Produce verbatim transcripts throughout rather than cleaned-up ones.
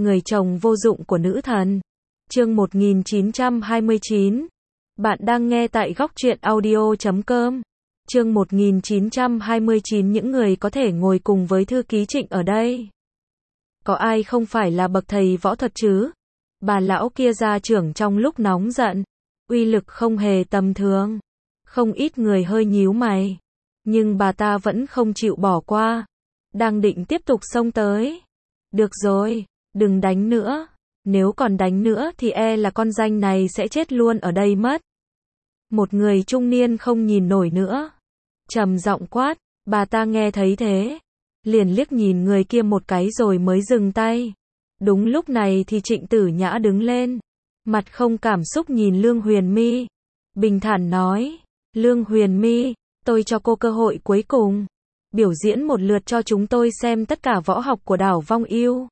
Người chồng vô dụng của nữ thần. Chương một nghìn chín trăm hai mươi chín. Bạn đang nghe tại góc truyện audio chấm com. Chương một nghìn chín trăm hai mươi chín. Những người có thể ngồi cùng với thư ký Trịnh ở đây. Có ai không phải là bậc thầy võ thuật chứ? Bà lão kia ra trưởng trong lúc nóng giận. Uy lực không hề tầm thường. Không ít người hơi nhíu mày. Nhưng bà ta vẫn không chịu bỏ qua. Đang định tiếp tục xông tới. Được rồi, đừng đánh nữa. Nếu còn đánh nữa thì e là con danh này sẽ chết luôn ở đây mất. Một người trung niên không nhìn nổi nữa. Trầm giọng quát, bà ta nghe thấy thế. Liền liếc nhìn người kia một cái rồi mới dừng tay. Đúng lúc này thì Trịnh Tử Nhã đứng lên. Mặt không cảm xúc nhìn Lương Huyền My. Bình thản nói, Lương Huyền My, tôi cho cô cơ hội cuối cùng. Biểu diễn một lượt cho chúng tôi xem tất cả võ học của đảo Vong Yêu.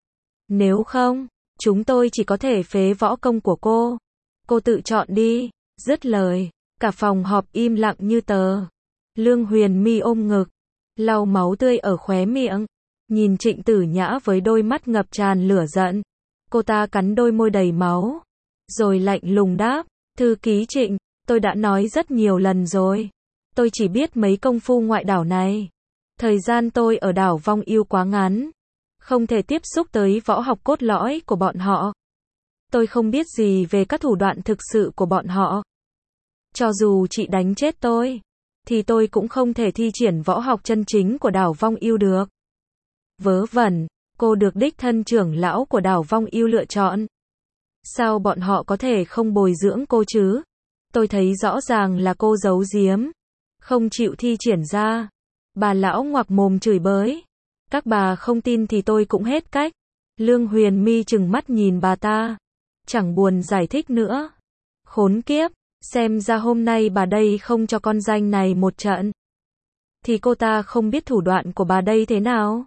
Nếu không, chúng tôi chỉ có thể phế võ công của cô. Cô tự chọn đi. Dứt lời, cả phòng họp im lặng như tờ. Lương Huyền My ôm ngực, lau máu tươi ở khóe miệng, nhìn Trịnh Tử Nhã với đôi mắt ngập tràn lửa giận. Cô ta cắn đôi môi đầy máu, rồi lạnh lùng đáp, thư ký Trịnh, tôi đã nói rất nhiều lần rồi. Tôi chỉ biết mấy công phu ngoại đảo này. Thời gian tôi ở đảo Vong Yêu quá ngắn. Không thể tiếp xúc tới võ học cốt lõi của bọn họ. Tôi không biết gì về các thủ đoạn thực sự của bọn họ. Cho dù chị đánh chết tôi, thì tôi cũng không thể thi triển võ học chân chính của đảo Vong Yêu được. Vớ vẩn, cô được đích thân trưởng lão của đảo Vong Yêu lựa chọn. Sao bọn họ có thể không bồi dưỡng cô chứ? Tôi thấy rõ ràng là cô giấu giếm, không chịu thi triển ra. Bà lão ngoạc mồm chửi bới. Các bà không tin thì tôi cũng hết cách. Lương Huyền My trừng mắt nhìn bà ta. Chẳng buồn giải thích nữa. Khốn kiếp, xem ra hôm nay bà đây không cho con danh này một trận. Thì cô ta không biết thủ đoạn của bà đây thế nào.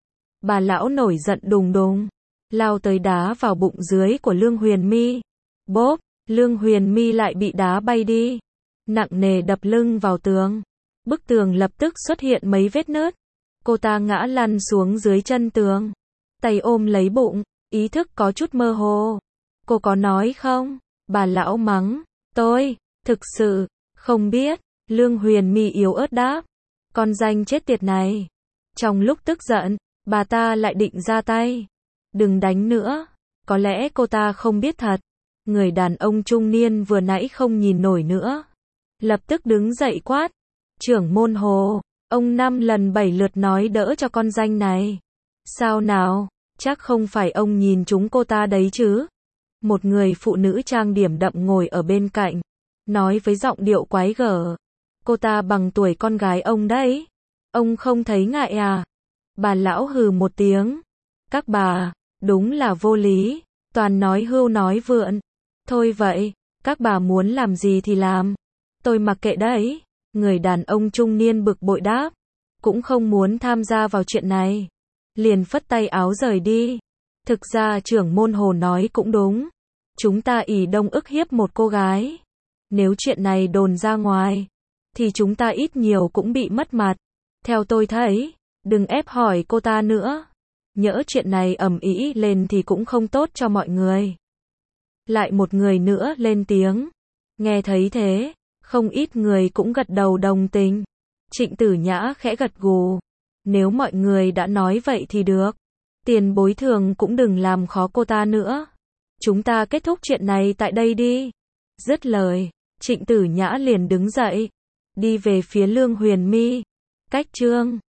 Bà lão nổi giận đùng đùng. Lao tới đá vào bụng dưới của Lương Huyền My. Bốp, Lương Huyền My lại bị đá bay đi. Nặng nề đập lưng vào tường. Bức tường lập tức xuất hiện mấy vết nứt. Cô ta ngã lăn xuống dưới chân tường. Tay ôm lấy bụng, ý thức có chút mơ hồ. Cô có nói không? Bà lão mắng. Tôi, thực sự, không biết. Lương Huyền My yếu ớt đáp. Con danh chết tiệt này. Trong lúc tức giận, bà ta lại định ra tay. Đừng đánh nữa. Có lẽ cô ta không biết thật. Người đàn ông trung niên vừa nãy không nhìn nổi nữa. Lập tức đứng dậy quát. Trưởng môn Hồ, ông năm lần bảy lượt nói đỡ cho con danh này. Sao nào, chắc không phải ông nhìn chúng cô ta đấy chứ? Một người phụ nữ trang điểm đậm ngồi ở bên cạnh, nói với giọng điệu quái gở. Cô ta bằng tuổi con gái ông đấy. Ông không thấy ngại à? Bà lão hừ một tiếng. Các bà, đúng là vô lý, toàn nói hưu nói vượn. Thôi vậy, các bà muốn làm gì thì làm. Tôi mặc kệ đấy. Người đàn ông trung niên bực bội đáp. Cũng không muốn tham gia vào chuyện này. Liền phất tay áo rời đi. Thực ra trưởng môn Hồ nói cũng đúng. Chúng ta ỷ đông ức hiếp một cô gái. Nếu chuyện này đồn ra ngoài, thì chúng ta ít nhiều cũng bị mất mặt. Theo tôi thấy, đừng ép hỏi cô ta nữa. Nhỡ chuyện này ầm ĩ lên thì cũng không tốt cho mọi người. Lại một người nữa lên tiếng. Nghe thấy thế, không ít người cũng gật đầu đồng tình. Trịnh Tử Nhã khẽ gật gù. Nếu mọi người đã nói vậy thì được. Tiền bồi thường cũng đừng làm khó cô ta nữa. Chúng ta kết thúc chuyện này tại đây đi. Dứt lời, Trịnh Tử Nhã liền đứng dậy. Đi về phía Lương Huyền My. Cách chương